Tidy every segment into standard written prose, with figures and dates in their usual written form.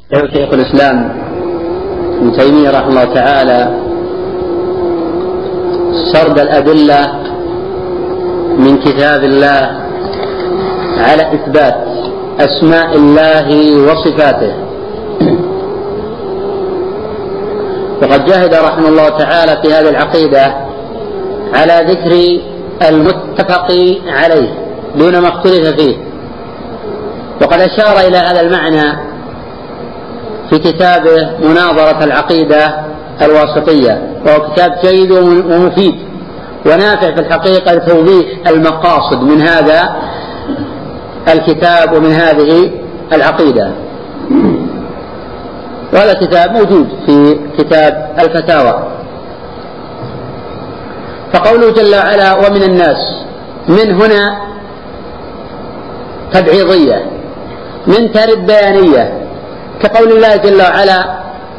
شيخ الإسلام ابن تيمية رحمه الله تعالى سرد الأدلة من كتاب الله على إثبات أسماء الله وصفاته، وقد جاهد رحمه الله تعالى في هذه العقيدة على ذكر المتفق عليه دون ما اختلف فيه، وقد أشار إلى هذا المعنى في كتابه مناظرة العقيدة الواسطية، وهو كتاب جيد ومفيد ونافع في الحقيقة لتوضيح المقاصد من هذا الكتاب ومن هذه العقيدة. وهذا الكتاب موجود في كتاب الفتاوى. فقوله جل وعلا ومن الناس، من هنا تبعيضية، من ترد بيانية، كقول الله جل وعلا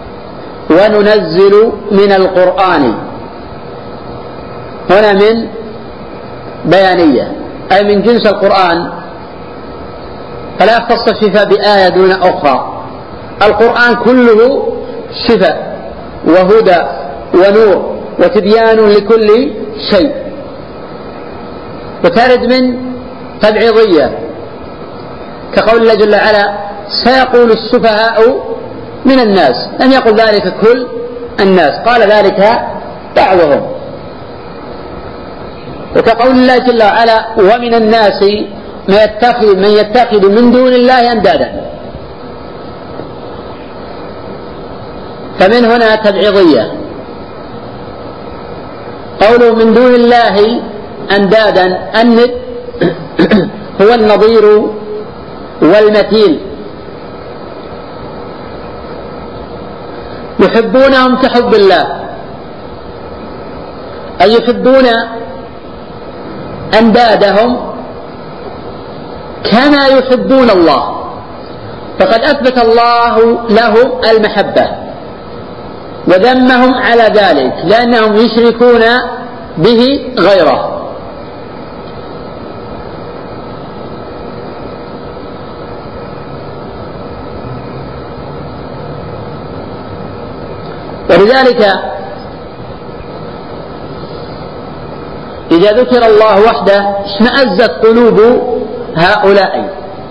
وننزل من القرآن، هنا من بيانية أي من جنس القرآن، فلا يختص الشفاء بآية دون أخرى. القرآن كله شفاء وهدى ونور وتبيان لكل شيء. وترد من تبعيضية كقول الله جل وعلا سيقول السفهاء من الناس، لم يقل ذلك كل الناس، قال ذلك بعضهم. وكقول الله جل وعلا ومن الناس من يتخذ من دون الله أندادا، فمن هنا تبعيضية. قوله من دون الله أندادا، الند هو النظير والمثيل، يحبونهم كحب الله، أي يحبون أندادهم كما يحبون الله، فقد أثبت الله لهم المحبة وذمهم على ذلك لأنهم يشركون به غيره. ولذلك إذا ذكر الله وحده اشمأزت قلوب هؤلاء،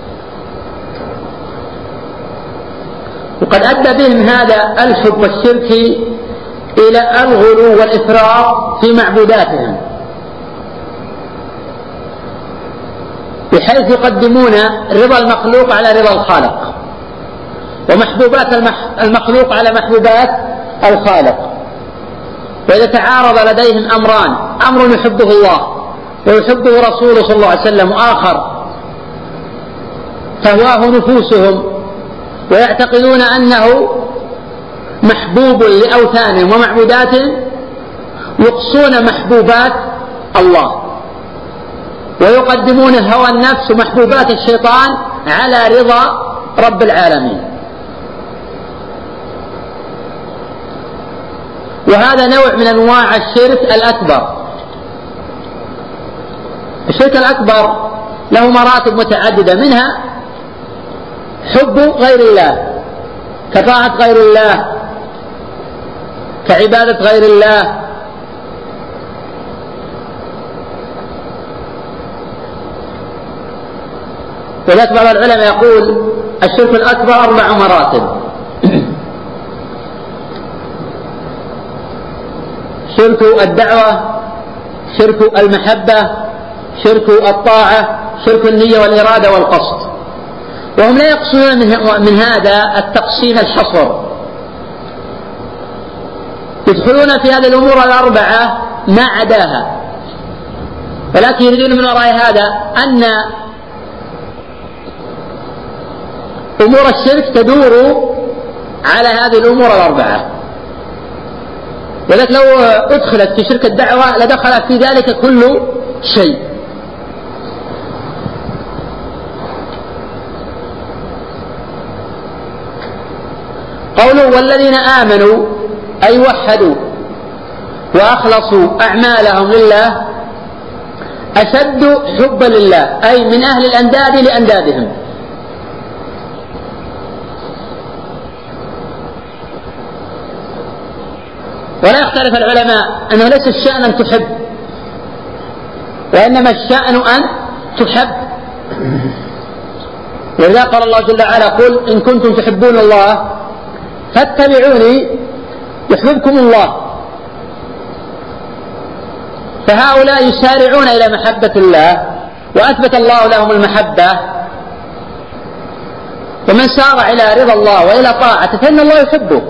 وقد أدى بهم هذا الحب والشرك إلى الغلو والإفراط في معبوداتهم، بحيث يقدمون رضا المخلوق على رضا الخالق، ومحبوبات المخلوق على محبوبات الخالق. وإذا تعارض لديهم أمران، أمر يحبه الله ويحبه رسوله صلى الله عليه وسلم، وآخر تهواه نفوسهم ويعتقدون أنه محبوب لأوثانهم ومعبوداتهم، يقصون محبوبات الله ويقدمون هوى النفس ومحبوبات الشيطان على رضا رب العالمين. وهذا نوع من أنواع الشرك الأكبر. الشرك الأكبر له مراتب متعددة، منها حب غير الله كطاعة غير الله كعبادة غير الله، ولذلك بعض العلماء يقول الشرك الأكبر 4 مراتب: شرك الدعوة، شرك المحبة، شرك الطاعة، شرك النية والإرادة والقصد. وهم لا يقصدون من هذا التقسيم الحصر، يدخلون في هذه الأمور 4 ما عداها، ولكن يريدون من وراء هذا أن أمور الشرك تدور على هذه الأمور 4. ولكن لو أدخلت في شرك الدعوة لدخل في ذلك كل شيء. قوله والذين آمنوا أي وحدوا وأخلصوا أعمالهم لله أشد حبا لله، أي من أهل الأنداد لأندادهم. ولا يختلف العلماء أنه ليس الشأن أن تحب، وإنما الشأن أن تحب. ولذا قال الله جل وعلا: قل إن كنتم تحبون الله فاتبعوني يحببكم الله. فهؤلاء يسارعون إلى محبة الله، وأثبت الله لهم المحبة، ومن سارع إلى رضا الله وإلى طاعته فإن الله يحبه،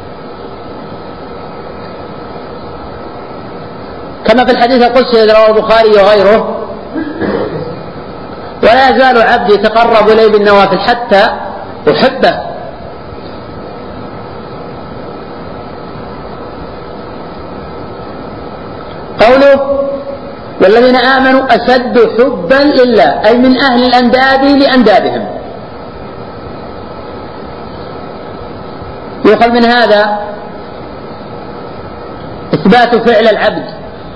كما في الحديث القدسي الذي رواه البخاري وغيره: ولا يزال عبدي يتقرب إلي بالنوافل حتى أحبه. قوله: والذين آمنوا أشد حبا لله، أي من أهل الأنداد لأندادهم. يؤخذ من هذا إثبات فعل العبد،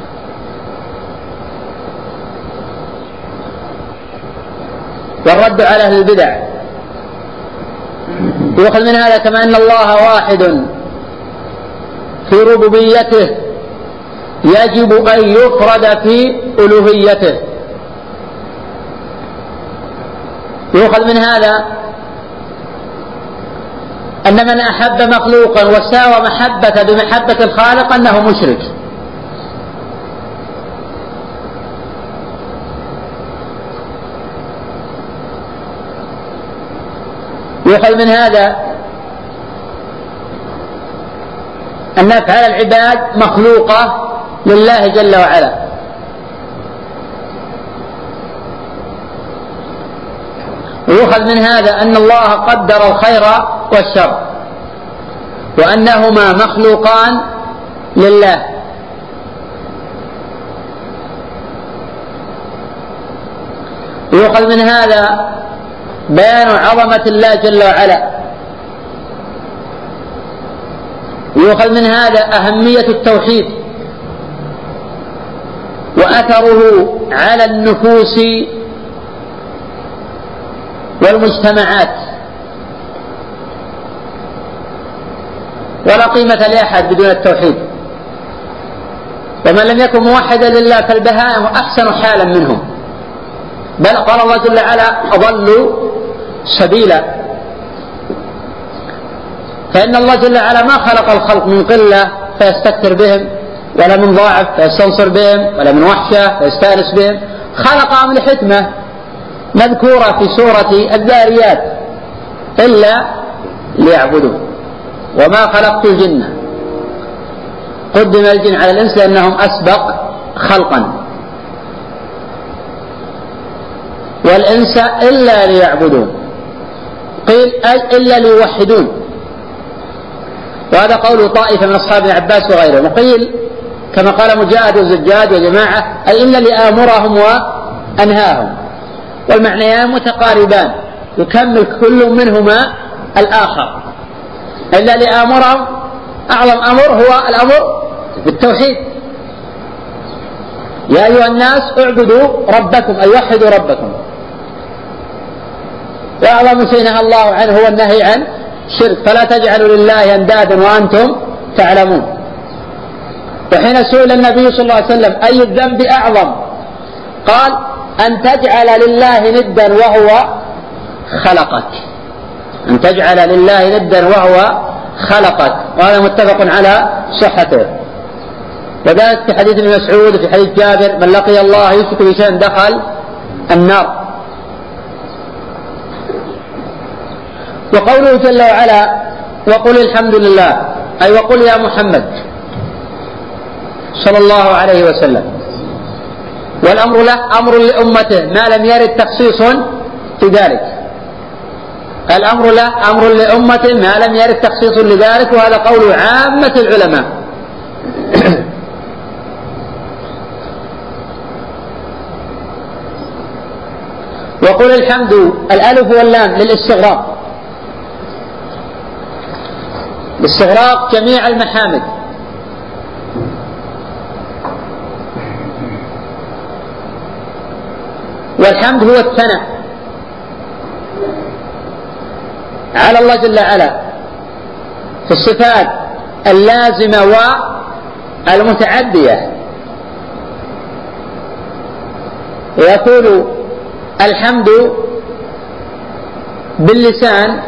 والرد على أهل البدع. يؤخذ من هذا كما أن الله واحد في ربوبيته يجب أن يفرد في ألوهيته. يؤخذ من هذا أن من أحب مخلوقا وساوى محبة بمحبة الخالق أنه مشرك. يؤخذ من هذا أن أفعال العباد مخلوقة لله جل وعلا. ويؤخذ من هذا أن الله قدر الخير والشر، وأنهما مخلوقان لله. ويؤخذ من هذا بيان عظمة الله جل وعلا. ويؤخذ من هذا أهمية التوحيد وأثره على النفوس والمجتمعات. ولا قيمة لأحد بدون التوحيد، ومن لم يكن موحدا لله فالبهائم أحسن حالا منهم، بل قال الله جل وعلا: أضلوا سبيلا. فإن الله جل وعلا ما خلق الخلق من قلة فيستكثر بهم، ولا من ضعف فيستنصر بهم، ولا من وحشة فيستانس بهم. خلقهم لحكمة مذكورة في سورة الذاريات: إلا ليعبدون وما خلقت الجن. قدم الجن على الإنس لأنهم أسبق خلقا، والإنس إلا ليعبدون. قيل أي إلا ليوحدون، وهذا قول طائفة من أصحاب ابن عباس وغيرهم. وقيل كما قال مجاهد والزجاج وجماعة: أي إلا لآمرهم وأنهاهم. والمعنيان متقاربان، يكمل كل منهما الآخر. إلا لآمرهم أعظم أمر هو الأمر بالتوحيد: يا أيها الناس اعبدوا ربكم، أي وحدوا ربكم. وأعظم شيء نهى الله عنه هو النهي عن شرك: فلا تجعلوا لله أندادا وأنتم تعلمون. وحين سئل النبي صلى الله عليه وسلم: أي الذنب أعظم؟ قال: أن تجعل لله ندا وهو خلقك. أن تجعل لله ندا وهو خلقك. وهذا متفق على صحته. وذلك في حديث ابن مسعود وفي حديث جابر: من لقي الله يشرك بشيء دخل النار. وقوله جل وعلا: وقل الحمد لله، أي وقل يا محمد صلى الله عليه وسلم. والأمر له أمر لأمته ما لم يرد تخصيص في ذلك. الأمر له أمر لأمته ما لم يرد تخصيص لذلك، وهذا قول عامة العلماء. وقل الحمد، الألف واللام للاستغراق، لاستغراق جميع المحامد. والحمد هو الثناء على الله جل وعلا في الصفات اللازمة المتعدية، ويقول الحمد باللسان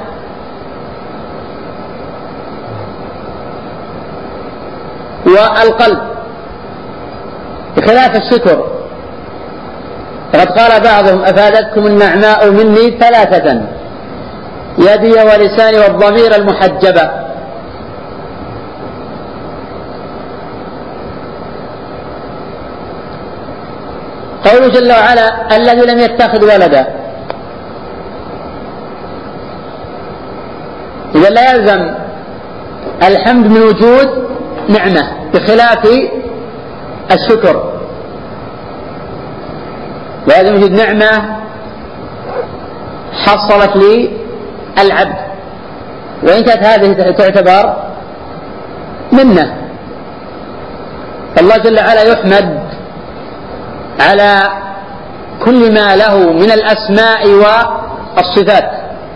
والقلب بخلاف الشكر. فقد قال بعضهم: أفادتكم النعماء مني ثلاثة: يدي ولساني والضمير المحجبة. قوله جل وعلا: الذي لم يتخذ ولدا، إذا لا يلزم الحمد من وجود نعمة بخلاف الشكر، لازم وجود نعمة حصلت لي العبد، وإن كانت هذه تعتبر منة. الله جل وعلا يحمد على كل ما له من الأسماء والصفات.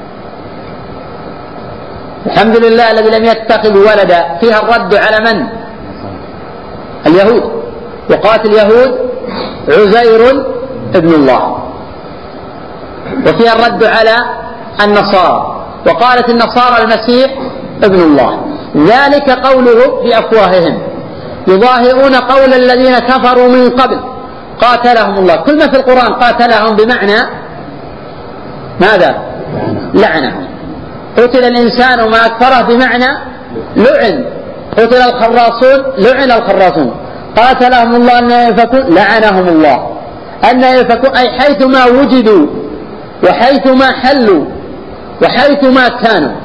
الحمد لله الذي لم يتخذ ولدا، فيها الرد على من؟ اليهود، وقالت اليهود عزير ابن الله، وفيها الرد على النصارى، وقالت النصارى المسيح ابن الله. ذلك قوله بأفواههم يظاهرون قول الذين كفروا من قبل قاتلهم الله. كل ما في القرآن قاتلهم بمعنى ماذا؟ لعنة. قتل الإنسان ما أكفره بمعنى لعن. قتل الخراصون لعن الخراصون. قاتلهم الله أن يفكون لعنهم الله أن يفكون، أي حيثما وجدوا وحيثما حلوا وحيثما كانوا.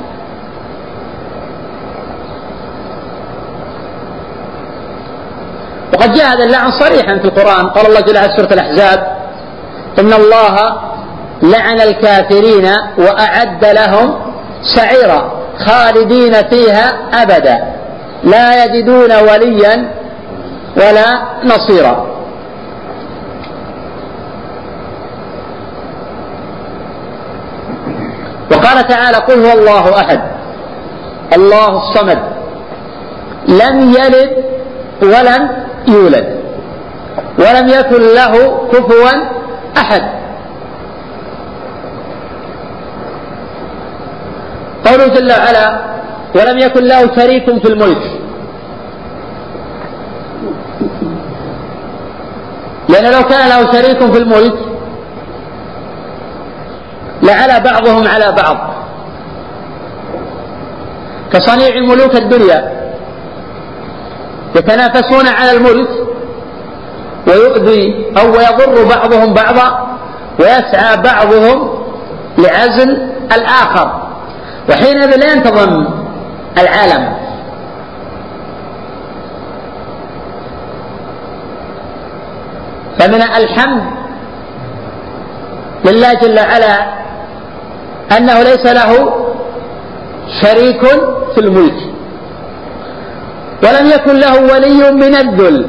وقد جاء هذا اللعن صريحا في القرآن. قال الله جل وعلا في سورة الأحزاب: إن الله لعن الكافرين وأعد لهم سعيرا خالدين فيها أبدا لا يجدون وليا ولا نصيرا. وقال تعالى: قل هو الله أحد الله الصمد لم يلد ولم يولد ولم يكن له كفوا أحد. قوله جل وعلا: ولم يكن له شريك في الملك، لأن لو كان له شريك في الملك لعلى بعضهم على بعض، كصنيع ملوك الدنيا يتنافسون على الملك ويؤذي أو ويضر بعضهم بعضا ويسعى بعضهم لعزل الآخر، وحينئذ لا ينتظم العالم. فمن الحمد لله جل وعلا أنه ليس له شريك في الملك، ولم يكن له ولي من الذل.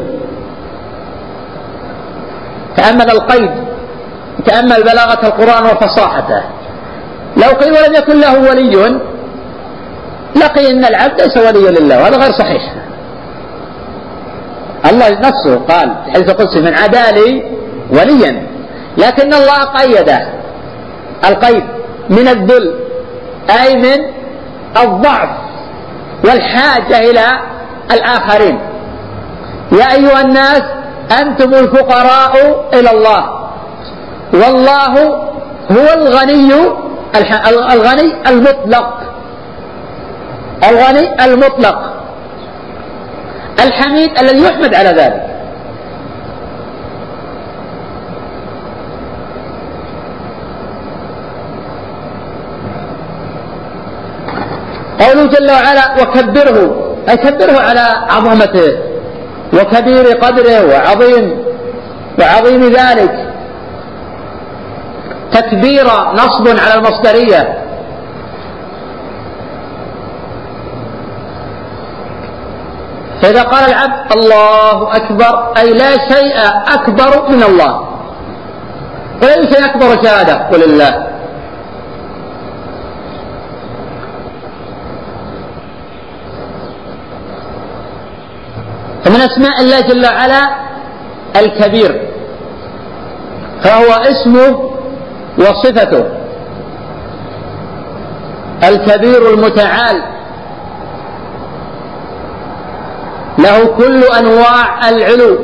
تأمل القيد، تأمل بلاغة القرآن وفصاحته. لو قيل ولم يكن له ولي لقي أن العبد ليس ولي لله، وهذا غير صحيح. الله نفسه قال في الحديث القدسي: من عادى لي وليا، لكن الله قيده القيد من الذل، أي من الضعف والحاجة إلى الآخرين. يا أيها الناس أنتم الفقراء إلى الله والله هو الغني المطلق، الغني المطلق الحميد الذي يحمد على ذلك. قوله جل وعلا: وكبره، أي كبره على عظمته وكبير قدره وعظيم ذلك. تكبير نصب على المصدرية، فإذا قال العبد الله أكبر أي لا شيء أكبر من الله، ولا شيء أكبر شهادة ولله. فمن أسماء الله جل وعلا الكبير، فهو اسمه وصفته الكبير المتعال، له كل أنواع العلو.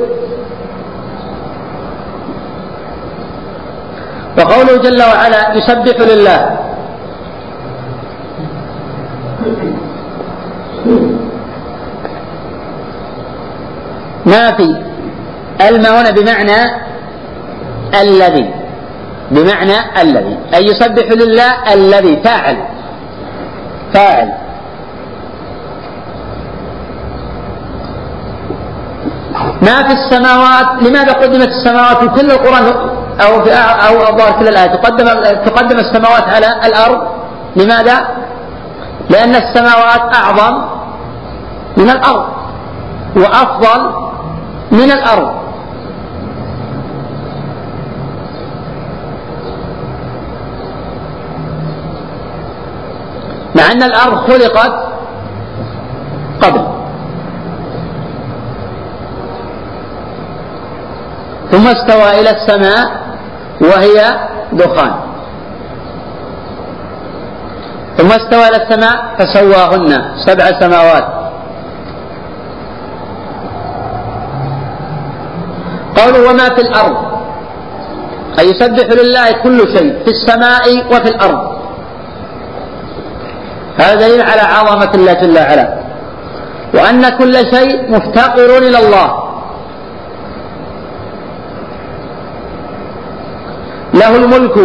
وقوله جل وعلا يسبح لله، ما في الما هنا بمعنى الذي، بمعنى الذي، أي يسبح لله الذي، فاعل ما في السماوات. لماذا قدمت السماوات في كل القرآن أو أظهر كل الآيات تقدم السماوات على الأرض؟ لماذا؟ لأن السماوات أعظم من الأرض وأفضل من الأرض. مع أن الأرض خلقت قبل، ثم استوى إلى السماء وهي دخان، ثم استوى إلى السماء فسواهن 7 سماوات. قوله وما في الأرض، أي يسبح لله كل شيء في السماء وفي الأرض. هذا دليل على عظمة الله جل وعلا، وأن كل شيء مفتقر إلى الله، له الملك.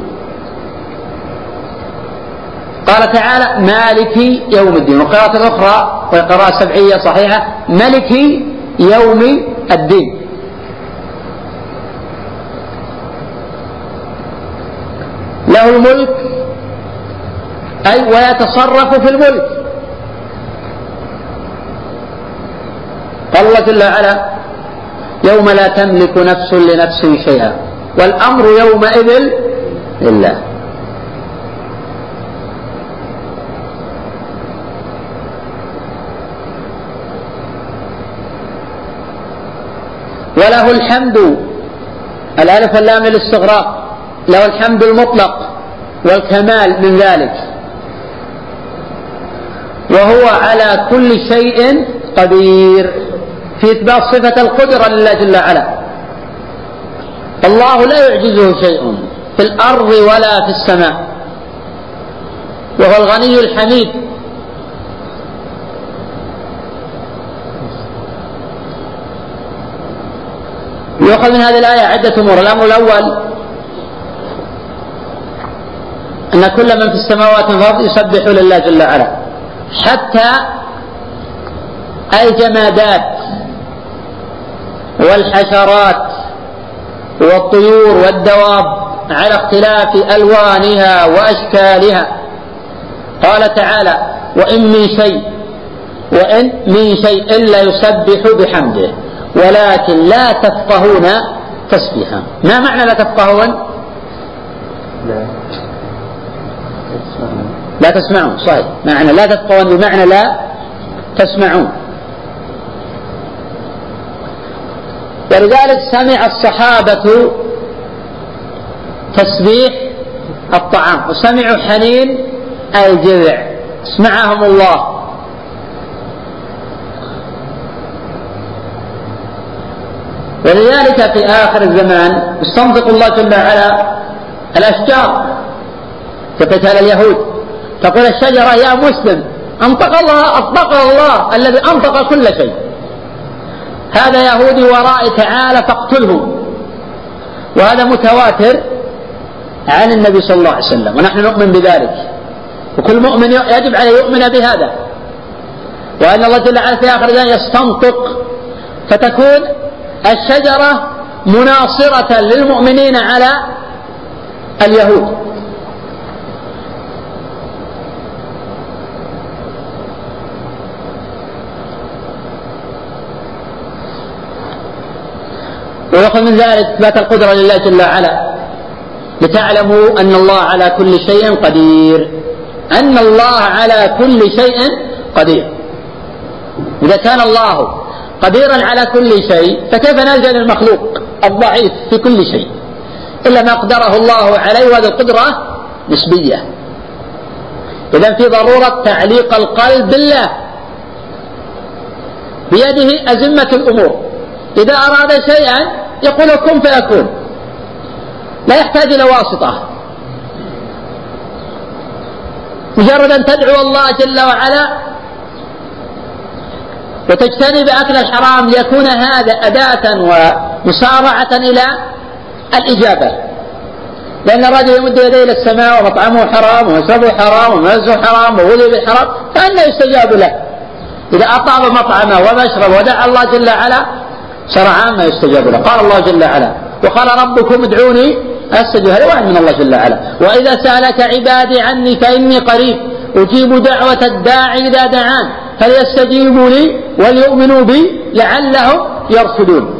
قال تعالى مالك يوم الدين، وقراءة الأخرى وقراءة سبعية صحيحة ملك يوم الدين. له الملك أي ويتصرف في الملك. قال الله جل وعلا يوم لا تملك نفس لنفس شيئا والأمر يومئذ لله. وله الحمد، الألف واللام للاستغراق، له الحمد المطلق والكمال من ذلك، وهو على كل شيء قدير، في إثبات صفة القدرة لله جل وعلا. الله لا يعجزه شيء في الأرض ولا في السماء، وهو الغني الحميد. يؤخذ من هذه الآية عدة أمور. الأمر الأول أن كل من في السماوات والأرض يسبح لله جل وعلا، حتى الجمادات والحشرات والطيور والدواب على اختلاف ألوانها وأشكالها. قال تعالى وإن من شيء إلا يسبح بحمده ولكن لا تفقهون تسبيحا. ما معنى لا تفقهون؟ لا تسمعون، صحيح، معنى لا تفقهون بمعنى لا تسمعون. ولذلك سمع الصحابة تسبيح الطعام وسمعوا حنين الجذع، اسمعهم الله. ولذلك في آخر الزمان يستنطق الله جل وعلا الأشجار في قتال اليهود، تقول الشجرة يا مسلم أنطق الله الذي أنطق كل شيء، هذا يهودي ورائي تعالى فاقتله. وهذا متواتر عن النبي صلى الله عليه وسلم، ونحن نؤمن بذلك، وكل مؤمن يجب عليه يؤمن بهذا، وأن الله جل وعلا في آخر الزمان يستنطق، فتكون الشجرة مناصرة للمؤمنين على اليهود. ويأخذ من ذلك إثبات القدرة لله جل وعلا، لتعلموا أن الله على كل شيء قدير، أن الله على كل شيء قدير. إذا كان الله قديرا على كل شيء، فكيف نلجأ للمخلوق الضعيف في كل شيء إلا ما قدره الله عليه، وهذه القدرة نسبية. إذن في ضرورة تعليق القلب بالله، بيده أزمة الأمور، إذا أراد شيئا يقول كن فيكون، لا يحتاج إلى واسطة، مجرد أن تدعو الله جل وعلا وتجتنب أكل الحرام ليكون هذا أداة ومسارعة إلى الإجابة. لأن الرجل يمد يديه إلى السماء ومطعمه حرام ومشربه حرام وملبسه حرام وغذي بالحرام، فأنه يستجاب له؟ إذا أطاب مطعمه ومشربه ودعا الله جل وعلا شرعا ما يستجاب له. قال الله جل وعلا وقال ربكم ادعوني أستجب، هذا وعد من الله جل وعلا. وإذا سألك عبادي عني فإني قريب أجيب دعوة الداعي إذا دعان فليستجيبوا لي وليؤمنوا بي لعلهم يرشدون.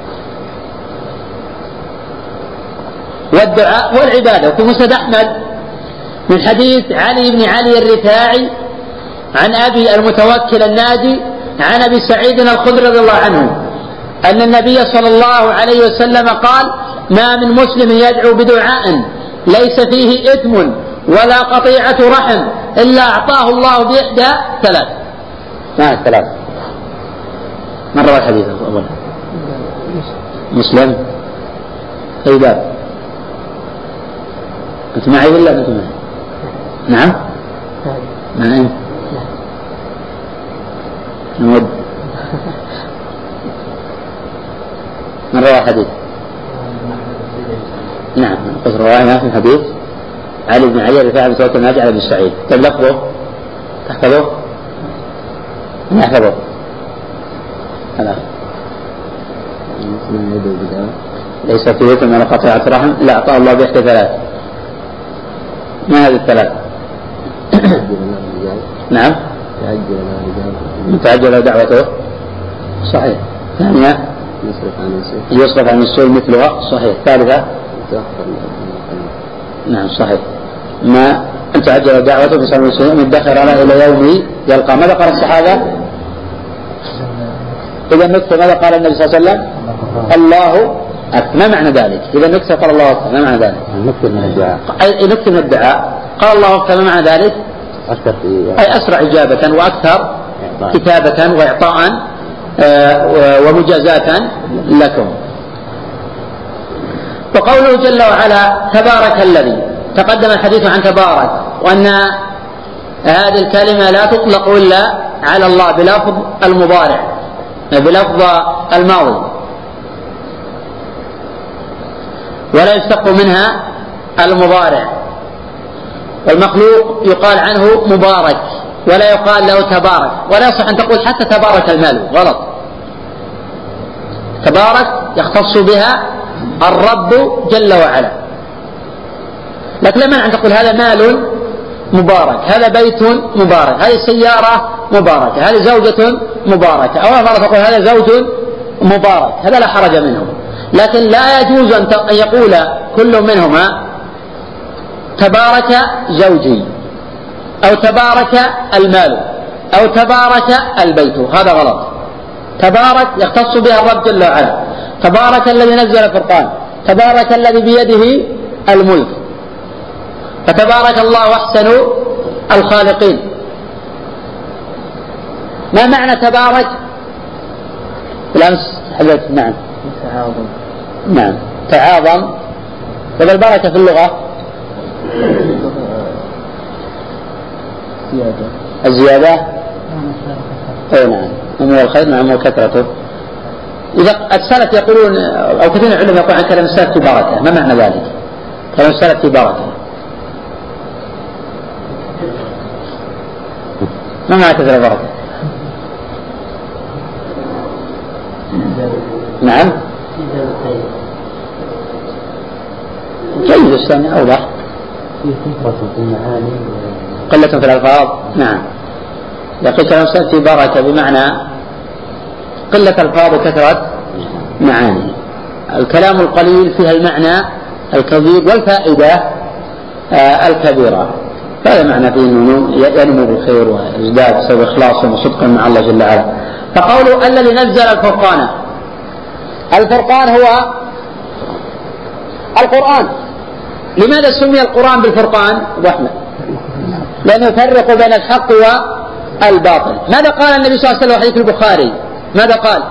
والدعاء والعبادة. وفي مسند أحمد من حديث علي بن علي الرفاعي عن أبي المتوكل الناجي عن أبي سعيد الخدري رضي الله عنه أن النبي صلى الله عليه وسلم قال ما من مسلم يدعو بدعاء ليس فيه إثم ولا قطيعة رحم إلا أعطاه الله بإحدى ثلاث. ما الثلاث؟ من روى الحديث أولا؟ مسلم. أي باب؟ أنت معي ولا أنت معي؟ نعم؟ نعم. نود. من روى الحديث؟ نعم. قصر رواية في الحديث علي بن علي الرفاعي بن توكل الناجي على ابن سعيد. طيب لفظه تحفظه؟ ما يحفظه؟ هذا ليس في إثم ولا قطيعة رحم إلا أعطاه الله بإحدى ثلاث. ما هذه الثلاث؟ نعم. تعجل دعوته صحيح. ثانية يصرف عن السوء مثلها صحيح. ثالثة نعم صحيح. ما أن تعجل دعوته بسبب السوء مدخر على إلى يوم يلقى. ماذا قال الصحابة؟ إذا نكتب ماذا قال النبي صلى الله عليه وسلم؟ الله أكبر. ما معنى ذلك؟ إذا نكتب قال الله أكبر ما معنى ذلك؟ نكتب من الدعاء. نكتب من الدعاء قال الله أكبر ما معنى ذلك؟ أي أسرع إجابة وأكثر كتابة وإعطاء ومجازاة لكم. وقوله جل وعلا تبارك الذي، تقدم الحديث عن تبارك وأن هذه الكلمة لا تطلق إلا على الله بلفظ المضارع بلفظ الماضي، ولا يشتق منها المضارع. والمخلوق يقال عنه مبارك ولا يقال له تبارك، ولا يصح أن تقول حتى تبارك المال، غلط. تبارك يختص بها الرب جل وعلا، لكن لا مانع أن تقول هذا مال مبارك، هذا بيت مبارك، هذه سيارة مباركة، هذه زوجة مباركة، أو مرة تقول هذا زوج مبارك، هذا لا حرج منه. لكن لا يجوز أن يقول كل منهما تبارك زوجي أو تبارك المال أو تبارك البيت، هذا غلط. تبارك يختص بها الرب جل وعلا. تبارك الذي نزل الفرقان، تبارك الذي بيده الملك، فتبارك الله أحسن الخالقين. ما معنى تبارك؟ بالأمس حدثت. نعم تعاظم. نعم تعاظم. طيب البركة في اللغة الزيادة. أي نعم. نمو الخير نعم وكثرته. إذا السلف يقولون أو كثير من العلماء يقول عن كلام السلف في بركة، ما معنى ذلك؟ كلام السلف في بركة ما معنى كثرة بركة؟ نعم جيد الثاني أوضح. قلة في الألفاظ. نعم يقول كلام السلف في بركة بمعنى قلة الألفاظ وكثرة معاني. الكلام القليل فيها المعنى الكبير والفائدة الكبيرة، هذا معنى فيه أنه ينمو بالخير ويزداد بسبب إخلاص وصدق مع الله جل وعلا. فقوله الذي نزل الفرقان، الفرقان هو القرآن. لماذا سمي القرآن بالفرقان؟ لأنه يفرق بين الحق والباطل. ماذا قال النبي صلى الله عليه وسلم في حديث البخاري؟ ماذا قال؟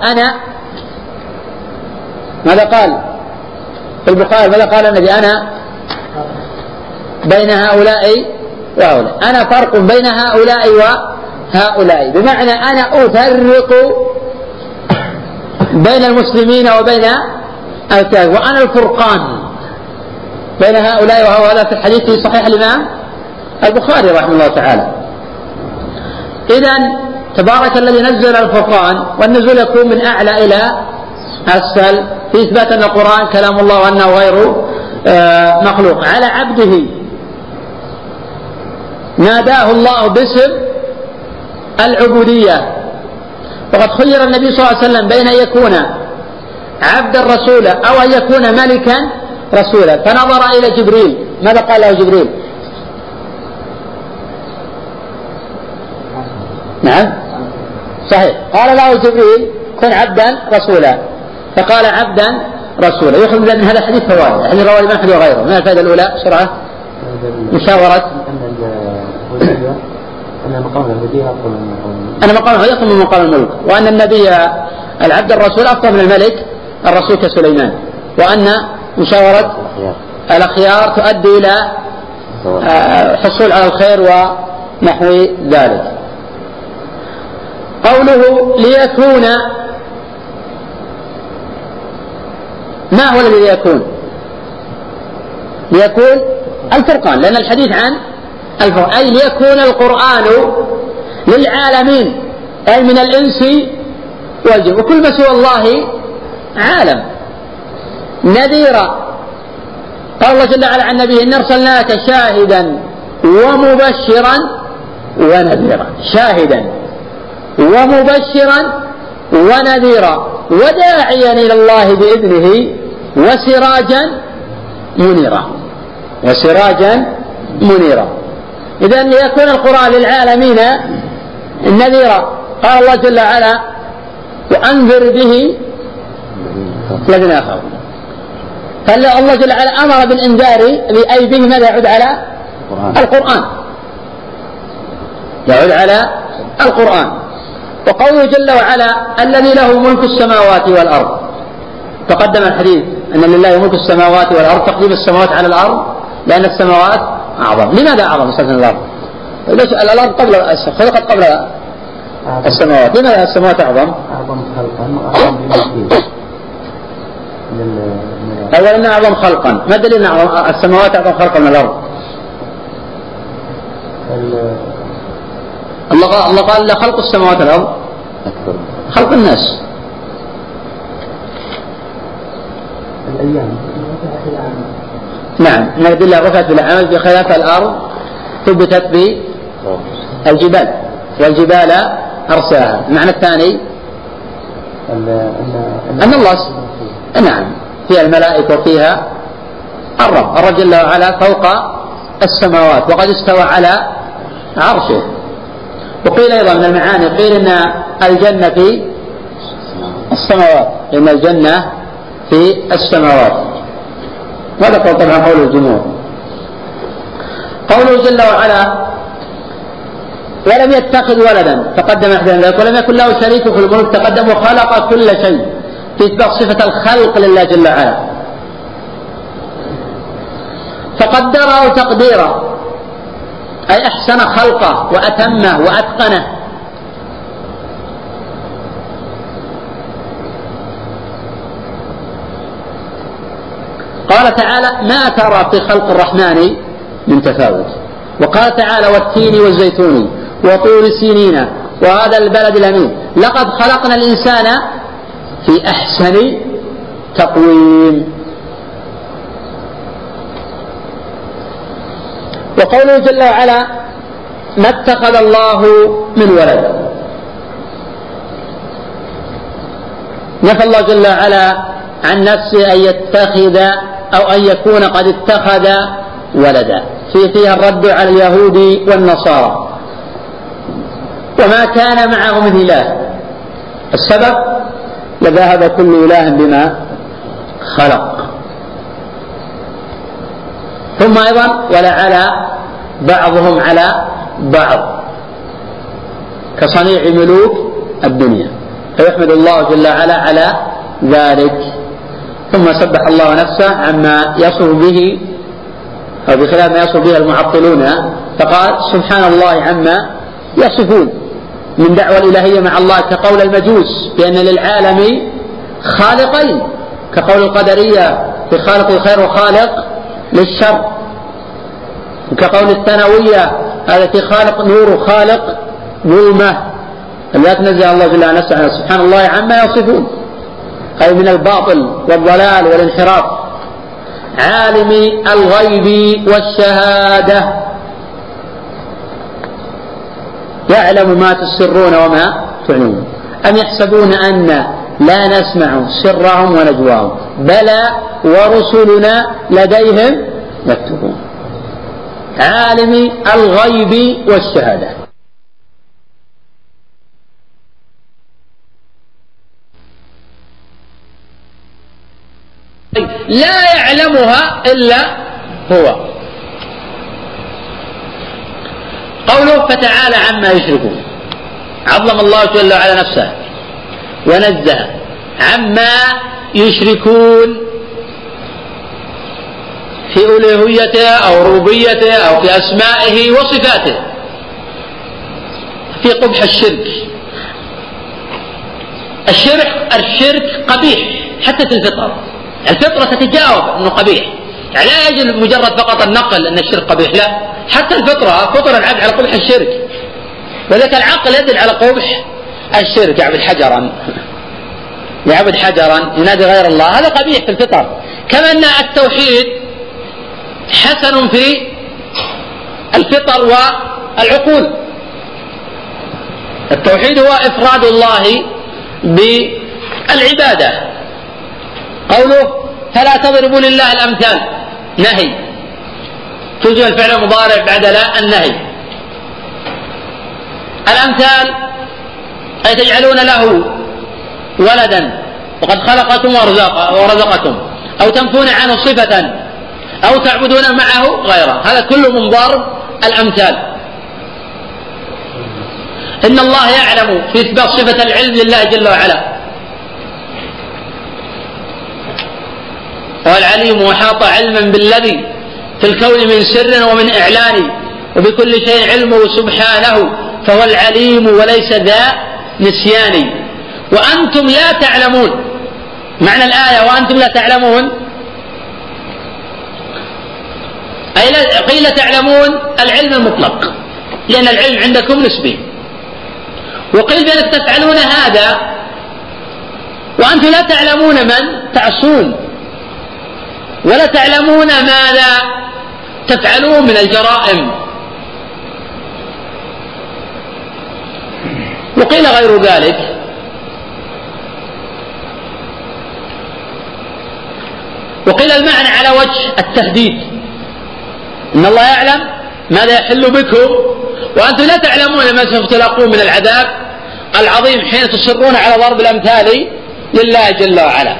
ماذا قال في البخاري؟ ماذا قال النبي؟ أنا بين هؤلاء وهؤلاء، أنا فرق بين هؤلاء وهؤلاء، بمعنى أنا أفرق بين المسلمين وبين الكافرين، وأنا الفرقان بين هؤلاء وهؤلاء، في الحديث في صحيح الإمام البخاري رحمه الله تعالى. إذن تبارك الذي نزل الفرقان، والنزول يكون من أعلى إلى أسفل في إثبات أن القرآن كلام الله وأنه غير مخلوق. على عبده ناداه الله باسم العبودية، وقد خير النبي صلى الله عليه وسلم بين أن يكون عبدا رسولا أو أن يكون ملكا رسولا، فنظر إلى جبريل. ماذا قال له جبريل؟ نعم صحيح، قال له جبريل كن عبدا رسولا، فقال عبدا رسولا. يخرج من هذا الحديث فوائد، الحديث رواه الإمام أحمد وغيره. من الفائدة الأولى بسرعة مشاورة أن مقام العبودية يقوم من مقام الملك، وأن النبي العبد الرسول أفضل من الملك الرسول كسليمان، وأن مشاورة الأخيار تؤدي إلى حصول على الخير ونحو ذلك. قوله ليكون، ما هو الذي ليكون؟ ليكون الفرقان، لأن الحديث عن الفرقان، أي ليكون القرآن للعالمين، أي من الإنس والجن، وكل ما سوى الله عالم، نذيرا. قال الله جل وعلا عن نبيه إن أرسلناك شاهدا ومبشرا ونذيرا، شاهدا ومبشرا ونذيرا وداعيا إلى الله بإذنه وسراجا منيرا. إذن ليكون القرآن للعالمين نذيرا. قال الله جل وعلا وأنذر به الذين يخافون، فالله جل وعلا أمر بالإنذار أي به ماذا يعود على القرآن، يعود على القرآن. وقوله جل وعلا الذي له ملك السماوات والأرض، تقدم الحديث أن لله ملك السماوات والأرض، تقديم السماوات على الأرض لأن السماوات أعظم. لماذا أعظم من الأرض؟ الأرض خلقت قبل السماوات، لماذا السماوات أعظم خلقا وأعظم بمثيل؟ أولا أنها أعظم خلقا، ما دليل أن السماوات أعظم خلقا من الأرض؟ الله قال خلق السماوات والأرض خلق الناس. نعم، ان الأدلة رفعت بالعمل بخلاف الأرض ثبتت بالجبال والجبال أرساها. المعنى الثاني أن الله نعم فيها الملائكة وفيها الرب جل وعلا فوق السماوات وقد استوى على عرشه. وقيل أيضا من المعاني، قيل إن الجنة في السماوات، إن الجنة في السماوات، وهذا طبعا قول الجمهور. قوله جل وعلا ولم يتخذ ولدا، تقدم إحدى ذلك، ولم يكن له شريك في الملك، تقدم وخلق كل شيء، في إثبات صفة الخلق لله جل وعلا. فقدره تقديرا أي أحسن خلقه وأتمه وأتقنه. قال تعالى ما ترى في خلق الرحمن من تفاوت. وقال تعالى والتين والزيتون وطور سينين وهذا البلد الأمين لقد خلقنا الإنسان في أحسن تقويم. وقوله جل وعلا ما اتخذ الله من ولد، نفى الله جل وعلا عن نفسه أن يتخذ أو أن يكون قد اتخذ ولدا، فيها الرد على اليهود والنصارى. وما كان معه من إله، السبب لذهب كل إله بما خلق. ثم أيضا ولعلى بعضهم على بعض كصنيع ملوك الدنيا، فيحمد الله جل وعلا على ذلك. ثم سبح الله نفسه عما يصف به أو بخلاف ما يصف به المعطلون، فقال سبحان الله عما يصفون من دعوى الإلهية مع الله، كقول المجوس بأن للعالم خالقين، كقول القدرية في خالق الخير وخالق للشر، وكقول الثانوية التي خالق نور وخالق ظلمة، لا تنزه الله جل وعلا سبحان الله عما يصفون، أي من الباطل والضلال والانحراف. عالم الغيب والشهادة، يعلم ما تسرون وما تعلنون. أم يحسبون أن لا نسمع سرهم ونجواهم، بلى ورسلنا لديهم يكتبون. عالم الغيب والشهادة، لا يعلمها إلا هو. قوله فتعالى عما يشركون، عظم الله جل وعلا نفسه ونزه عما يشركون في ألوهيته أو ربوبيته أو في أسمائه وصفاته، في قبح الشرك. الشرك قبيح حتى في الفطرة تتجاوب أنه قبيح، يعني لا يجب مجرد فقط النقل أن الشرك قبيح، لا، حتى الفطرة فطر العبد على قبح الشرك، وذلك العقل يدل على قبح الشرك. يعبد حجرا ينادي غير الله، هذا قبيح في الفطر. كما أن التوحيد حسن في الفطر والعقول. التوحيد هو إفراد الله بالعبادة. قوله فلا تضربوا لله الأمثال، نهي تجمع الفعل المضارع بعد لا النهي. الأمثال أي تجعلون له ولدا وقد خلقكم ورزقكم، أو تنفون عنه صفة، أو تعبدون معه غيره، هذا كله من ضرب الأمثال. إن الله يعلم في إثبات صفة العلم لله جل وعلا، والعليم وحاط علما بالذي في الكون من سر ومن إعلان، وبكل شيء علمه سبحانه، فهو العليم وليس ذا نسيان. وأنتم لا تعلمون، معنى الآية وأنتم لا تعلمون أي قيل تعلمون العلم المطلق، لأن العلم عندكم نسبي، وقيل بأنك تفعلون هذا وأنتم لا تعلمون من تعصون، ولا تعلمون ماذا تفعلون من الجرائم. وقيل غير ذلك، وقيل المعنى على وجه التهديد، إن الله يعلم ماذا يحل بكم وأنتم لا تعلمون ما سوف تلاقون من العذاب العظيم حين تصرون على ضرب الأمثال لله جل وعلا.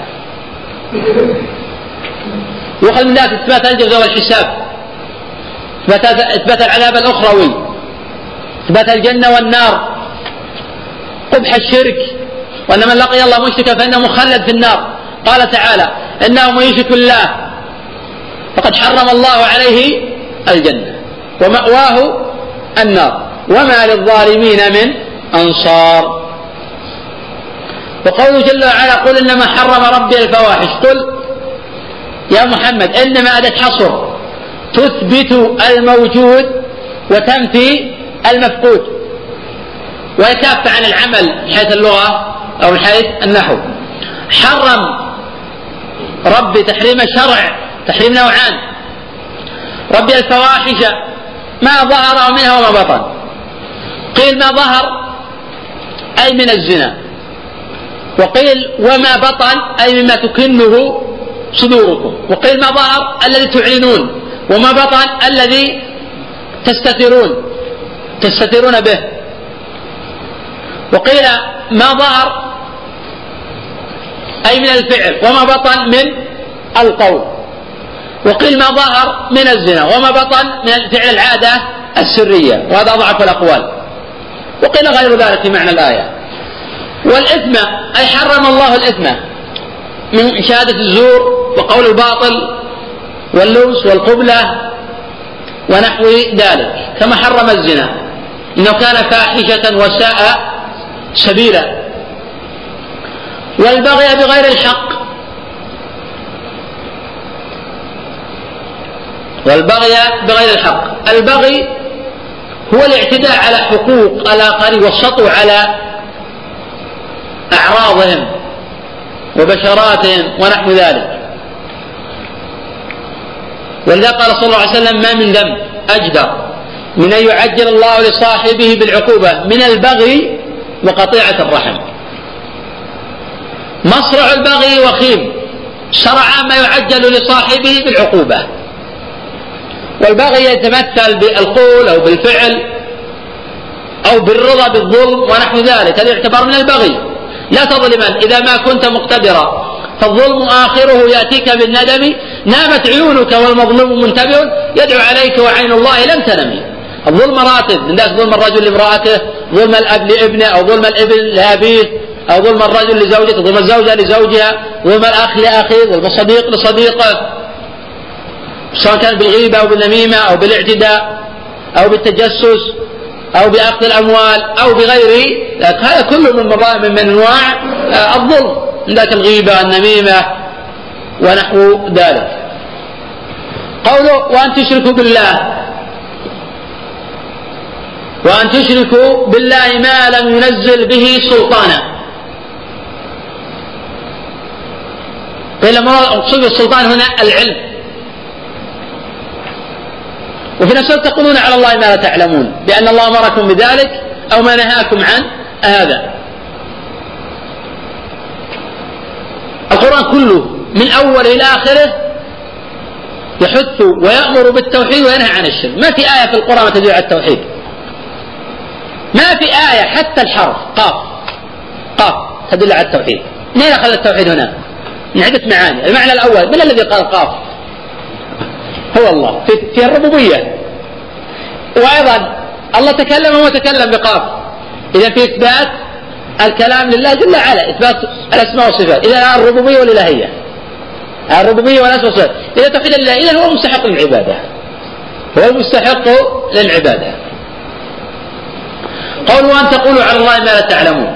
وخل من ذلك إثبات الجزاء والحساب، إثبات العذاب الأخروي، إثبات الجنة والنار، قبح الشرك، وأن من لقي الله مشركا فإنه مخلد في النار. قال تعالى إنه من يشرك الله فقد حرم الله عليه الجنة ومأواه النار وما للظالمين من أنصار. وقوله جل وعلا قل إنما حرم ربي الفواحش، قل يا محمد إنما أداة حصر تثبت الموجود وتنفي المفقود، ويكف عن العمل من حيث اللغة أو من حيث النحو. حرم ربي تحريم شرع، تحريم نوعان، ربي الفواحش ما ظهر منها وما بطن. قيل ما ظهر أي من الزنا، وقيل وما بطن أي مما تكنه صدوركم، وقيل ما ظهر الذي تعلنون، وما بطن الذي تستترون به. وقيل ما ظهر أي من الفعل، وما بطن من القول. وقيل ما ظهر من الزنا، وما بطن من فعل العادة السرية، وهذا أضعف الأقوال. وقيل غير ذلك في معنى الآية. والإثم أي حرم الله الإثم من شهادة الزور وقول الباطل واللمس والقبلة ونحو ذلك، كما حرم الزنا إنه كان فاحشة وساء سبيلا. والبغي بغير الحق، والبغي بغير الحق، البغي هو الاعتداء على حقوق الآخرين والسطو على أعراضهم وبشراتهم ونحو ذلك. ولذا قال صلى الله عليه وسلم: ما من ذنب أجدر من أن يعجل الله لصاحبه بالعقوبة من البغي وقطيعة الرحم. مصرع البغي وخيم، شرعا ما يعجل لصاحبه بالعقوبة. والبغي يتمثل بالقول أو بالفعل أو بالرضا بالظلم ونحو ذلك، هذا يعتبر من البغي. لا تظلمن إذا ما كنت مقتدرا، فالظلم آخره يأتيك بالندم، نامت عيونك والمظلوم منتبه يدعو عليك وعين الله لم تنمي. الظلم مراتب، من ذلك ظلم الرجل لامرأته، ظلم الأب لابنه، أو ظلم الابن لأبيه، أو ظلم الرجل لزوجته، ظلم الزوجة لزوجها، ظلم الأخ لأخيه، ظلم الصديق لصديقه، سواء كان بالغيبة أو بالنميمة أو بالاعتداء أو بالتجسس أو بأخذ الأموال أو بغيره. هذا كله من أنواع الظلم، من ذلك الغيبة النميمة ونحو ذلك. قوله: وأن تشركوا بالله، وأن تشركوا بالله ما لم ينزل به سلطانا. المقصود بالسلطان هنا العلم. وفي نفس الوقت تقولون على الله ما لا تعلمون، بأن الله أمركم بذلك أو ما نهاكم عن هذا. القرآن كله من أوله إلى آخره يحث ويأمر بالتوحيد وينهى عن الشرك. ما في آية في القرآن تدل على التوحيد، ما في آية حتى الحرف قاف تدل على التوحيد. من أين أخذ التوحيد هنا؟ من عدة معاني. المعنى الأول: من الذي قال قاف؟ هو الله في الربوبية. وأيضا الله تكلم وتكلم بقاف، إذا في إثبات الكلام لله جل وعلا، إثبات الأسماء والصفات، إذا الربوبية والإلهية، الربوبية والأسماء والصفات، إذا توحيد الله إذا هو المستحق للعبادة، هو المستحق للعبادة. قولوا أن تقولوا على الله ما لا تعلمون،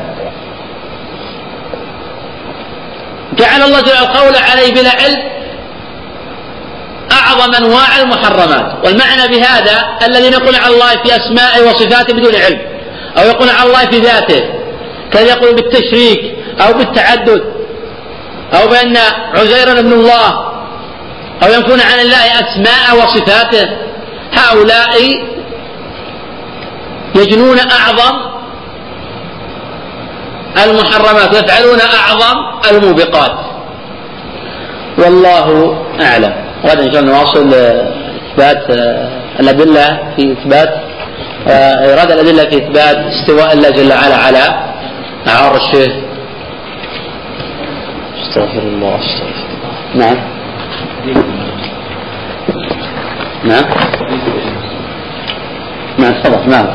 جعل الله جل القول عليه بلا علم أعظم أنواع المحرمات. والمعنى بهذا الذين يقولون على الله في أسمائه وصفاته بدون علم، أو يقولون على الله في ذاته، كان يقول بالتشريك أو بالتعدد، أو بأن عزير ابن الله، أو ينفون عن الله أسماء وصفاته. هؤلاء يجنون أعظم المحرمات ويفعلون أعظم الموبقات، والله أعلم. وهذا إن شاء الله نواصل إثبات الأدلة في إثبات إرادة الأدلة في إثبات استواء الله جل وعلا على عرشه. استغفر الله. نعم تفضل. نعم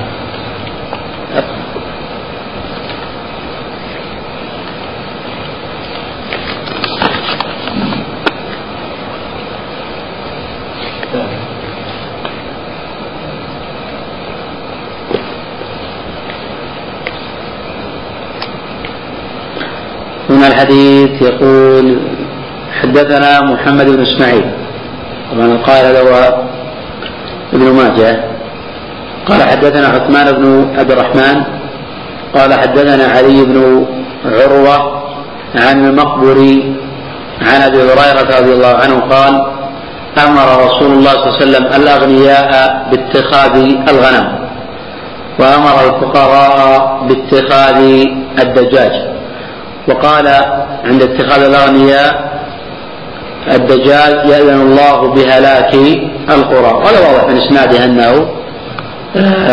من الحديث يقول: حدثنا محمد بن إسماعيل، طبعا قال له ابن ماجه، قال حدثنا عثمان بن عبد الرحمن قال حدثنا علي بن عروة عن المقبري عن أبي هريرة رضي الله عنه قال: أمر رسول الله صلى الله عليه وسلم الأغنياء باتخاذ الغنم، وأمر الفقراء باتخاذ الدجاج. وقال عند اتخاذ الأغنياء الدجاج: يأذن الله بهلاك القرى. ولا واضح من إسناده أنه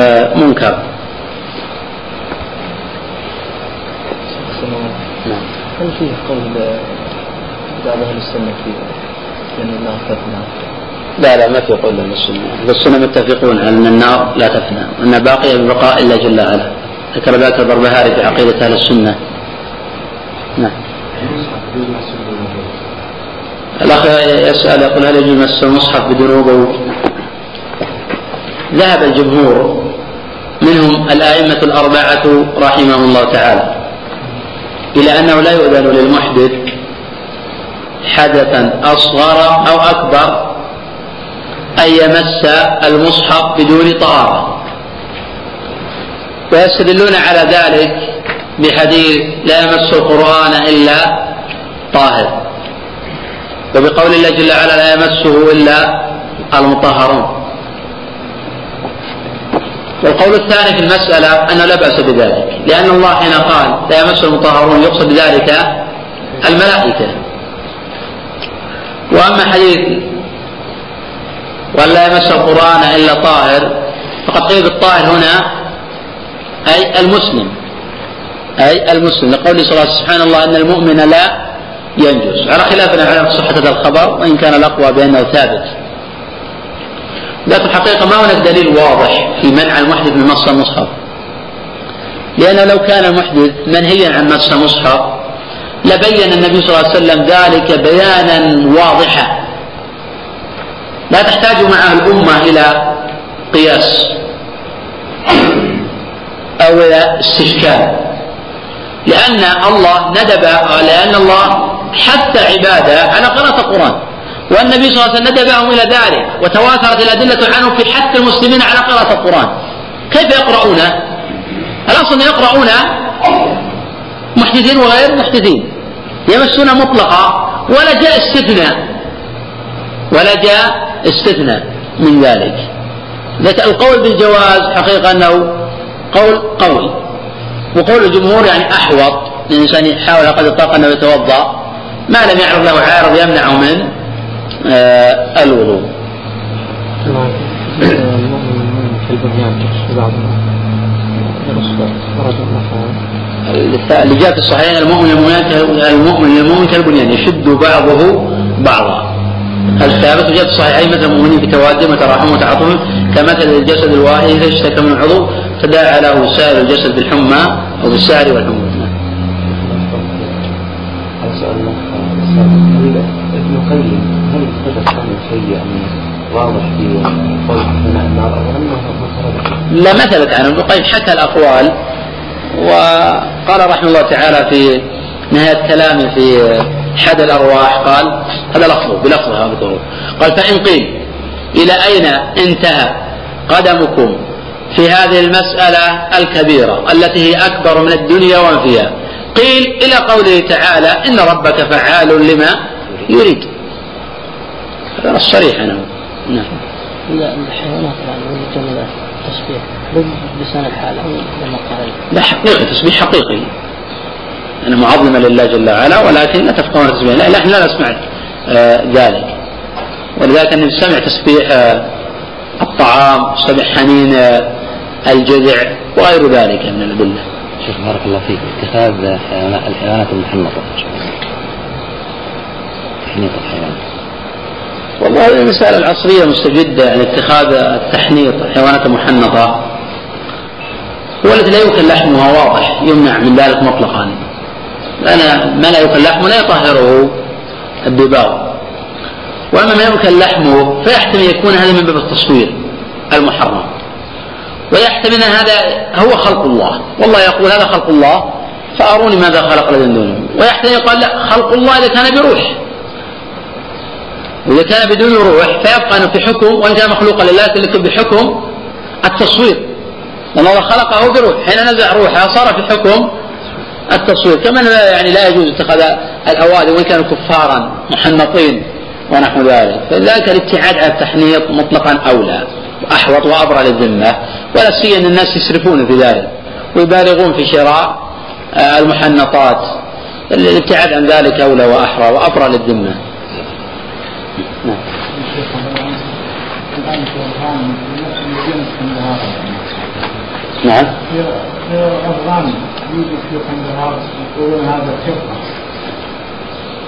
منكر. هل فيه قول بعض أهل السنة فيه لأن النار تفنى؟ لا ما في قول أهل السنة. السنة متفقون على أن النار لا تفنى وأنها باقية ببقاء الله جل وعلا. ذكر ذلك البربهاري في عقيدة أهل السنة. نعم. الأخ يسأل يقول هل يجوز مس المصحف بدون وضوء؟ ذهب الجمهور منهم الأئمة الأربعة رحمهم الله تعالى إلى أنه لا يؤذن للمحدث حدثا أصغر أو أكبر أن يمس المصحف بدون طهارة، ويستدلون على ذلك بحديث لا يمس القرآن إلا طاهر، وبقول الله جل وعلا لا يمسه إلا المطهرون. والقول الثاني في المسألة أنه لا بأس بذلك، لأن الله حين قال لا يمس المطهرون يقصد بذلك الملائكة. وأما حديث ولا يمس القرآن إلا طاهر فقد قيل بالطاهر هنا أي المسلم لقوله صلى الله عليه وسلم سبحان الله أن المؤمن لا ينجس، على خلافنا على صحة هذا الخبر وإن كان الأقوى بأنه ثابت. لكن الحقيقة ما هناك دليل واضح في منع المحدث من مس المصحف، لأن لو كان المحدث منهيا عن مس المصحف لبين النبي صلى الله عليه وسلم ذلك بيانا واضحا لا تحتاج معه الأمة إلى قياس أو إلى استشكال، لأن الله حث عباده على قراءة القرآن، والنبي صلى الله عليه وسلم ندبهم إلى ذلك، وتواترت الأدلة عنه في حث المسلمين على قراءة القرآن. كيف يقرؤونه؟ الأصل يقرؤون محدثين وغير محدثين، يمسون مطلقا ولا جاء استثناء من ذلك. القول بالجواز حقيقة أنه قول قوي، وقول الجمهور يعني أحوط، الإنسان يحاول قد الطاقة أنه يتوضأ ما لم يعرض له عارض يمنعه من الوضوء. اللي جاء في الصحيحين المؤمن كالبنيان يشد بعضه بعضا، الثابت وجاء في الصحيحين مثل المؤمنين في توادهم وتراحمهم وتعاطفهم كمثل الجسد الواحد إذا اشتكى من عضو تداعى له سائر الجسد بالحمى أو بالسعر والحمى. ابن القيم هل ثبت عنه شيء يعني واضح في قول ثناء النار أو أنه لا ما ثبت عنه. ابن القيم حكى الأقوال، وقال رحمه الله تعالى في نهاية كلامه في حد الأرواح قال هذا لفظه بلفظها بطرق، قال فإن قيل إلى أين انتهى قدمكم في هذه المسألة الكبيرة التي هي أكبر من الدنيا وما فيها، قيل إلى قوله تعالى إن ربك فعال لما يريد. هذا الصريح عنه. نعم. الحيوانات جملة تسبيح بلسان الحال لما قال لا حقيقي تسبيح حقيقي أنا معظمة لله جل وعلا، ولكن لا تفقهون تسبيح. لا نحن لا نسمع ذلك، ولذلك أن نسمع تسبيح الطعام، سبح حنين الجذع وغير ذلك من الأدلة. شيخ بارك الله فيك، اتخاذ الحيوانات المحنطة تحنيط الحيوان، والله المسألة العصرية مستجدة، يعني اتخاذ التحنيط الحيوانات المحنطة والتي لا يؤكل لحمها واضح يمنع من ذلك مطلقا، لأن ما لا يؤكل لحمه لا يطهره الدباغ، وأما ما يؤكل لحمه فيحتمل يكون هذا من باب التصوير المحرم، ويحتمل أن هذا هو خلق الله، والله يقول هذا خلق الله فأروني ماذا خلق الذين دونه، ويحتمل يقال لا خلق الله إذا كان بروح، وإذا كان بدون روح فيبقى أنه في حكم، وإن كان مخلوقا لله تلك بحكم التصوير، لأن الله خلقه بروح، حين نزع روحه صار في حكم التصوير، كما يعني لا يجوز اتخاذ الأوادم وإن كانوا كفارا محنطين ونحو ذلك، فذلك الابتعاد عن التحنيط مطلقا أولى وأحوط وأبرى للذمة، ولا سيما أن الناس يسرفون في ذلك ويبالغون في شراء المحنطات، الابتعاد عن ذلك أولى وأحرى وأبرى للذمة. نعم. في أفغان يوجد في قندهار يقولون هذا كفر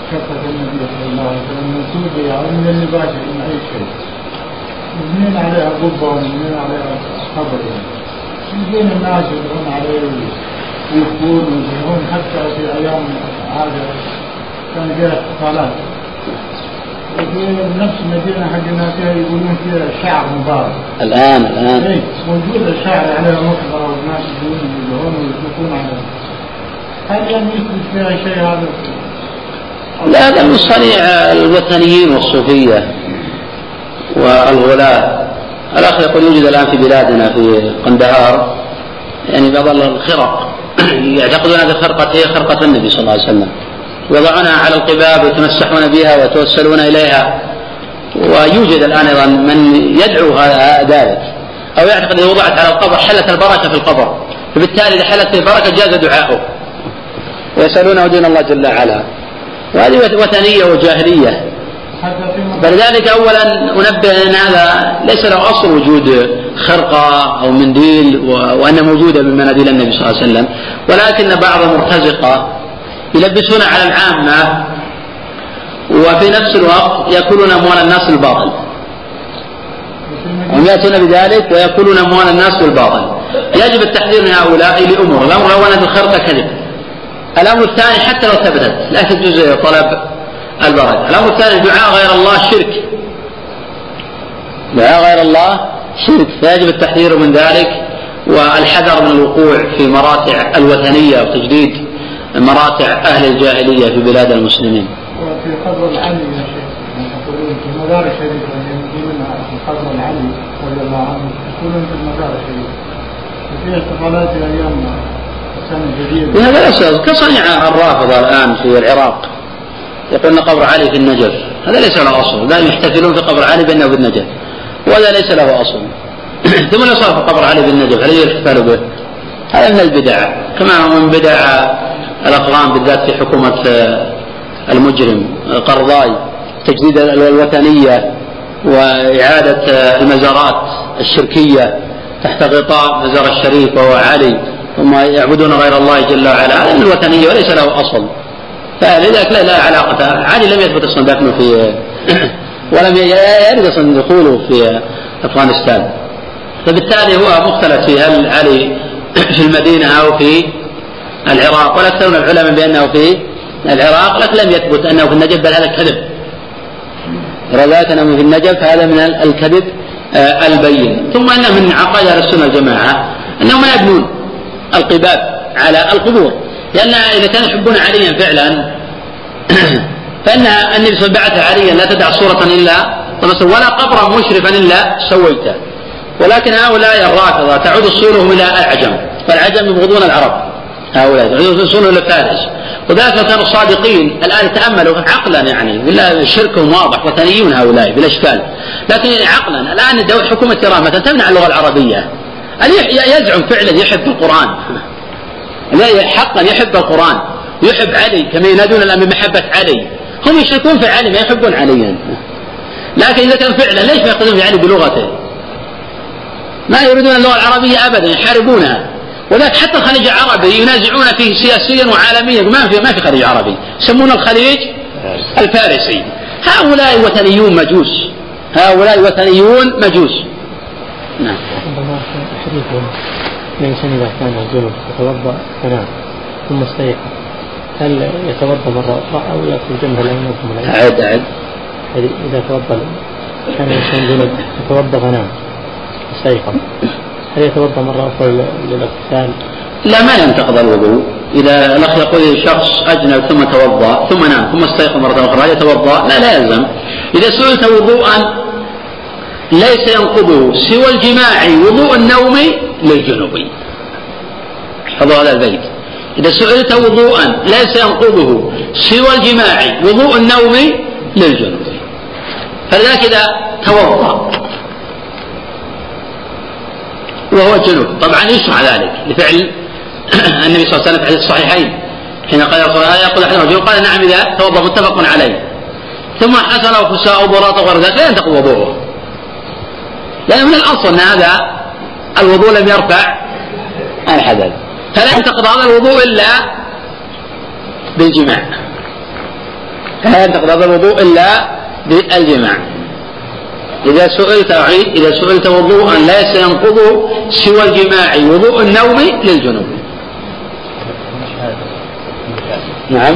شفقة النبي صلى الله عليه وسلم منسوبة يعني من اللباس من أي شيء، مبنين عليها قبة ومبنين عليها قبر، يجون الناس يدعون عليه ويكون ويجيبون حتى في أيام هذا كان فيها احتفالات، وفي نفس المدينة حقنا فيها يقولون فيها شعر مبارك. الآن إيه موجود الشعر عليها مقبرة والناس يدعون ويشوفون عليها. هل لم يثبت فيها شيء هذا؟ لا، هذا من صنيع الوثنيين والصوفية والغلاة. الأخ يقول يوجد الآن في بلادنا في قندهار يعني بعض الخرق يعتقدون هذه الخرقة هي خرقة النبي صلى الله عليه وسلم، يضعونها على القباب ويتمسحون بها ويتوسلون إليها. ويوجد الآن أيضا من يدعو ذلك أو يعتقد إذا وضعت على القبر حلت البركة في القبر، فبالتالي إذا حلت البركة جاز دعاؤه، ويسألونه دين الله جل وعلا، وهذه وثنية وجاهلية. فلذلك أولا أنبه أن هذا ليس له أصل وجود خرقة أو منديل وأن موجودة من مناديل النبي صلى الله عليه وسلم، ولكن بعض المرتزقة يلبسون على العامة وفي نفس الوقت يأكلون أموال الناس بالباطل، هم يأتون بذلك ويأكلون أموال الناس بالباطل. يجب التحذير من هؤلاء لأمور. الأمر الأول أن الخرقة كذب. الأمر الثاني حتى لو ثبتت لا تجوز طلب البركة. الأمر الثاني دعاء غير الله شرك، دعاء غير الله شرك، فيجب التحذير من ذلك والحذر من الوقوع في مراتع الوثنية وتجديد مراتع أهل الجاهلية في بلاد المسلمين. وفي قبر العلي يا شيخ يقولون في المزار الشريف يقولون في قبر العلي رضي الله عنه يقولون في المزار الشريف وفي احتفالات أيام السنة الجديدة. وهذا ليس كصنيع الرافضة الآن في العراق، يقولون قبر علي في النجف، هذا ليس له أصل، بل يحتفلون في قبر علي بأنه بالنجف، وهذا ليس له أصل. ثم لو صار في قبر علي بالنجف هل يحتفل به؟ هذا من البدع، كما هو من بدع الأقران بالذات في حكومة المجرم قرضاي، تجديد الوثنية وإعادة المزارات الشركية تحت غطاء مزار الشريف وهو علي، ثم يعبدون غير الله جل وعلا، هذا من الوثنية وليس له أصل. فلذلك لا علاقة. علي لم يثبت أصلا دفنه في ولم يرد أصلا دخوله في أفغانستان، فبالتالي هو مختلف في هل علي في المدينة أو في العراق، والأكثر من العلماء بأنه في العراق، لكن لم يثبت أنه في النجف، بل هذا كذب. رواية أنه في النجف هذا من الكذب البين. ثم أن من عقائد أهل السنة والجماعة أنهم لا يبنون القباب على القبور، لأن إذا كانوا يحبون عليا فعلا فإن النبي صلى الله عليه وسلم بعث عليا لا تدع صورة إلا ولا قبرا مشرفا إلا سويته. ولكن هؤلاء الرافضة تعود أصولهم إلى العجم، فالعجم يبغضون العرب، هؤلاء تعود أصولهم إلى فارس، وذلك كانوا صادقين. الآن تأملوا عقلا يعني بالله شركهم واضح، وثنيون هؤلاء بلا إشكال، لكن عقلا الآن حكومة إيران مثلا تمنع اللغة العربية، يزعم فعلا يحب القرآن، حقا يحب القرآن ويحب علي كما ينادون الآن بمحبة علي، هم يشركون في علي ما يحبون عليا، لكن إذا كان فعلا ليش ما يقصدون في علي بلغته؟ ما يريدون اللغة العربية أبدا، يحاربونها. وذلك حتى الخليج العربي ينازعون فيه سياسيا وعالميا، ما في خليج عربي، يسمونه الخليج الفارسي. هؤلاء وثنيون مجوس، هؤلاء وثنيون مجوس. نعم. الإنسان إذا كان الجنوب يتوضأ فنام ثم استيقظ، هل يتوضأ مرة أخرى أو يأكل جنبه لا ينظم؟ أعد. إذا توضأ كان الإنسان جنوب يتوضأ فنام استيقظ، هل يتوضأ مرة أخرى للاغتسال؟ لا، ما ينتقض الوضوء. إذا الأخ يقول شخص أجنب ثم توضأ ثم نام ثم استيقظ مرة أخرى هل يتوضأ؟ لا يلزم. إذا سئلت وضوءا ليس ينقضه سوى الجماع وضوء النوم للجنوب، حفظوا هذا البيت. إذا سئلت وضوءا ليس ينقضه سوى الجماع وضوء النوم للجنوب، فلذلك إذا توضأ وهو جنوب طبعا يشرع ذلك لفعل النبي صلى الله عليه وسلم في حديث الصحيحين حين قال يقول أحدنا رجل قال نعم إذا توضأ، متفق عليه، ثم حصل وفساء وبراط وغير ذلك لا ينتقض وضوءه، لأن من الأصل أن هذا الوضوء لم يرفع الحدث، فلا ينتقض هذا الوضوء إلا بالجماع. لا ينتقض هذا الوضوء إلا بالجماع. إذا سئلت وضوءا لا سينقضه سوى الجماع وضوء النوم للجنوب. نعم.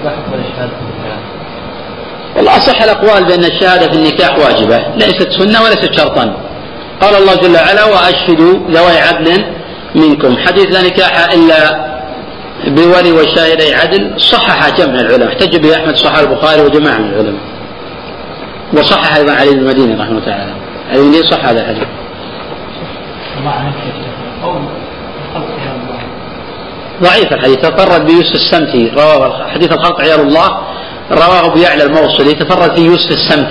والله أصح الأقوال بأن الشهادة في النكاح واجبة ليست سنة وليست شرطا. قال الله جل وعلا وأشهدوا ذوي عدل منكم. حديث لا نكاح إلا بولي وشاهدي عدل صحح جمع العلماء، احتج به أحمد صحح البخاري وجماعة من العلماء، وصحح أيضا علي بن المديني رحمه الله تعالى. علي بن المديني صح هذا الحديث. ضعيف الحديث، تفرد بيوسف السمتي، رواه حديث الخلق عيال الله رواه بيعلى الموصلي، تفرد في يوسف السمتي.